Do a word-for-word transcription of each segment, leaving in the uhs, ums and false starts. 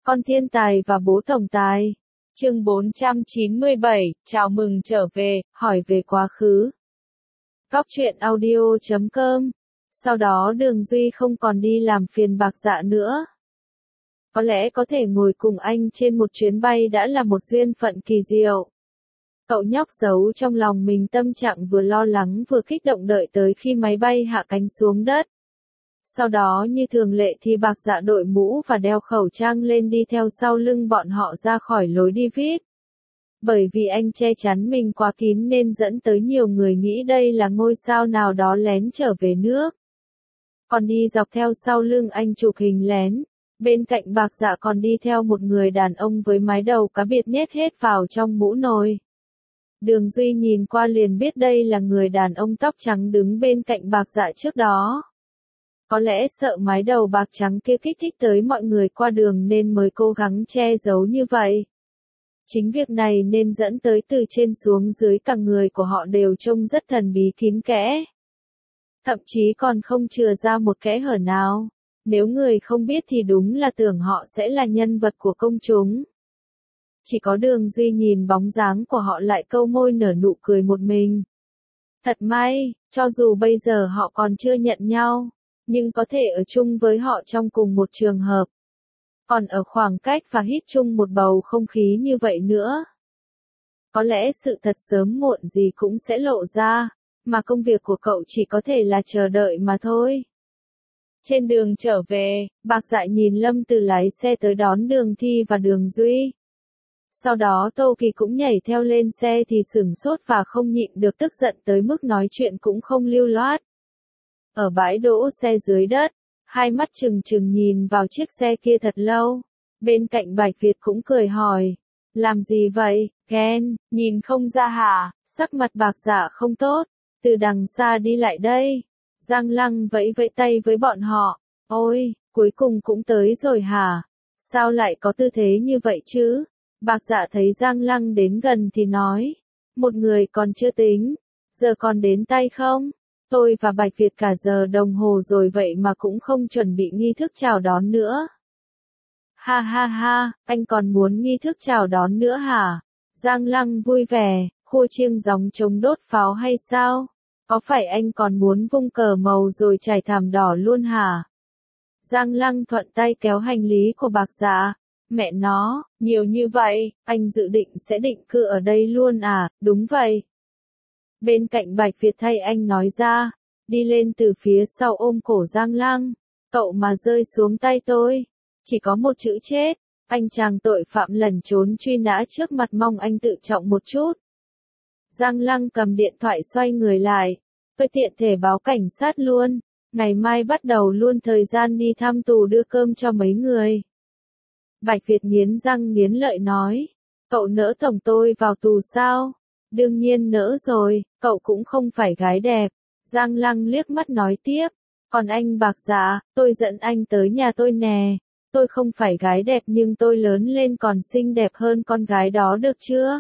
Con thiên tài và bố tổng tài. Chương bốn trăm chín mươi bảy, chào mừng trở về, hỏi về quá khứ. Góc truyện audio chấm com. Sau đó Đường Duy không còn đi làm phiền Bạc Dạ nữa. Có lẽ có thể ngồi cùng anh trên một chuyến bay đã là một duyên phận kỳ diệu. Cậu nhóc giấu trong lòng mình tâm trạng vừa lo lắng vừa kích động đợi tới khi máy bay hạ cánh xuống đất. Sau đó như thường lệ thì Bạc Dạ đội mũ và đeo khẩu trang lên đi theo sau lưng bọn họ ra khỏi lối đi vi ai pi. Bởi vì anh che chắn mình quá kín nên dẫn tới nhiều người nghĩ đây là ngôi sao nào đó lén trở về nước. Còn đi dọc theo sau lưng anh chụp hình lén. Bên cạnh Bạc Dạ còn đi theo một người đàn ông với mái đầu cá biệt nhét hết vào trong mũ nồi. Đường Duy nhìn qua liền biết đây là người đàn ông tóc trắng đứng bên cạnh Bạc Dạ trước đó. Có lẽ sợ mái đầu bạc trắng kia kích thích tới mọi người qua đường nên mới cố gắng che giấu như vậy. Chính việc này nên dẫn tới từ trên xuống dưới cả người của họ đều trông rất thần bí kín kẽ. Thậm chí còn không chừa ra một kẽ hở nào. Nếu người không biết thì đúng là tưởng họ sẽ là nhân vật của công chúng. Chỉ có Đường Duy nhìn bóng dáng của họ lại câu môi nở nụ cười một mình. Thật may, cho dù bây giờ họ còn chưa nhận nhau, nhưng có thể ở chung với họ trong cùng một trường hợp. Còn ở khoảng cách và hít chung một bầu không khí như vậy nữa. Có lẽ sự thật sớm muộn gì cũng sẽ lộ ra, mà công việc của cậu chỉ có thể là chờ đợi mà thôi. Trên đường trở về, Bạc Dạ nhìn Lâm Từ lái xe tới đón Đường Thi và Đường Duy. Sau đó Tô Kỳ cũng nhảy theo lên xe thì sửng sốt và không nhịn được tức giận tới mức nói chuyện cũng không lưu loát. Ở bãi đỗ xe dưới đất, hai mắt trừng trừng nhìn vào chiếc xe kia thật lâu. Bên cạnh Bạch Việt cũng cười hỏi. Làm gì vậy, Ken, nhìn không ra hả? Sắc mặt Bạc Dạ không tốt. Từ đằng xa đi lại đây. Giang Lăng vẫy vẫy tay với bọn họ. Ôi, cuối cùng cũng tới rồi hả? Sao lại có tư thế như vậy chứ? Bạc Dạ thấy Giang Lăng đến gần thì nói. Một người còn chưa tính. Giờ còn đến tay không? Tôi và Bạch Việt cả giờ đồng hồ rồi vậy mà cũng không chuẩn bị nghi thức chào đón nữa. Ha ha ha, anh còn muốn nghi thức chào đón nữa hả? Giang Lăng vui vẻ, khua chiêng gióng trống đốt pháo hay sao? Có phải anh còn muốn vung cờ màu rồi trải thảm đỏ luôn hả? Giang Lăng thuận tay kéo hành lý của Bạc Dạ. Mẹ nó, nhiều như vậy, anh dự định sẽ định cư ở đây luôn à? Đúng vậy. Bên cạnh Bạch Việt thay anh nói ra, đi lên từ phía sau ôm cổ Giang Lăng, cậu mà rơi xuống tay tôi, chỉ có một chữ chết, anh chàng tội phạm lẩn trốn truy nã trước mặt mong anh tự trọng một chút. Giang Lăng cầm điện thoại xoay người lại, tôi tiện thể báo cảnh sát luôn, ngày mai bắt đầu luôn thời gian đi thăm tù đưa cơm cho mấy người. Bạch Việt nghiến răng nghiến lợi nói, cậu nỡ tổng tôi vào tù sao? Đương nhiên nỡ rồi, cậu cũng không phải gái đẹp. Giang Lăng liếc mắt nói tiếp, còn anh Bạc Dạ, tôi dẫn anh tới nhà tôi nè. Tôi không phải gái đẹp nhưng tôi lớn lên còn xinh đẹp hơn con gái đó được chưa?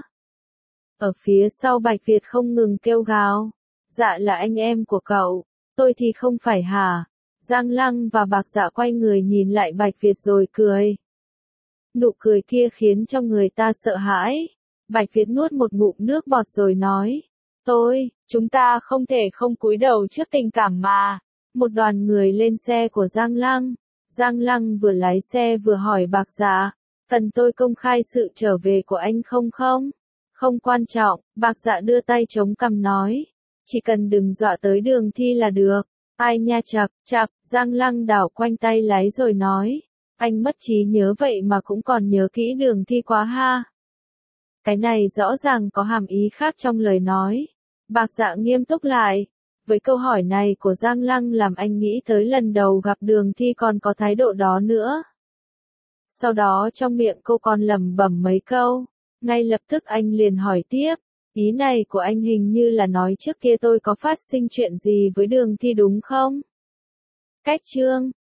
Ở phía sau Bạch Việt không ngừng kêu gào. Dạ là anh em của cậu, tôi thì không phải hả? Giang Lăng và Bạc Dạ quay người nhìn lại Bạch Việt rồi cười. Nụ cười kia khiến cho người ta sợ hãi. Bạch Việt nuốt một ngụm nước bọt rồi nói. Tôi, chúng ta không thể không cúi đầu trước tình cảm mà. Một đoàn người lên xe của Giang Lăng. Giang Lăng vừa lái xe vừa hỏi Bạc Dạ. Cần tôi công khai sự trở về của anh không không? Không quan trọng, Bạc Dạ đưa tay chống cằm nói. Chỉ cần đừng dọa tới Đường Thi là được. Ai nha chặc, chặc, Giang Lăng đảo quanh tay lái rồi nói. Anh mất trí nhớ vậy mà cũng còn nhớ kỹ Đường Thi quá ha. Cái này rõ ràng có hàm ý khác trong lời nói. Bạc Dạ nghiêm túc lại. Với câu hỏi này của Giang Lăng làm anh nghĩ tới lần đầu gặp Đường Thi còn có thái độ đó nữa. Sau đó trong miệng cô còn lẩm bẩm mấy câu. Ngay lập tức anh liền hỏi tiếp. Ý này của anh hình như là nói trước kia tôi có phát sinh chuyện gì với Đường Thi đúng không? Cách chương.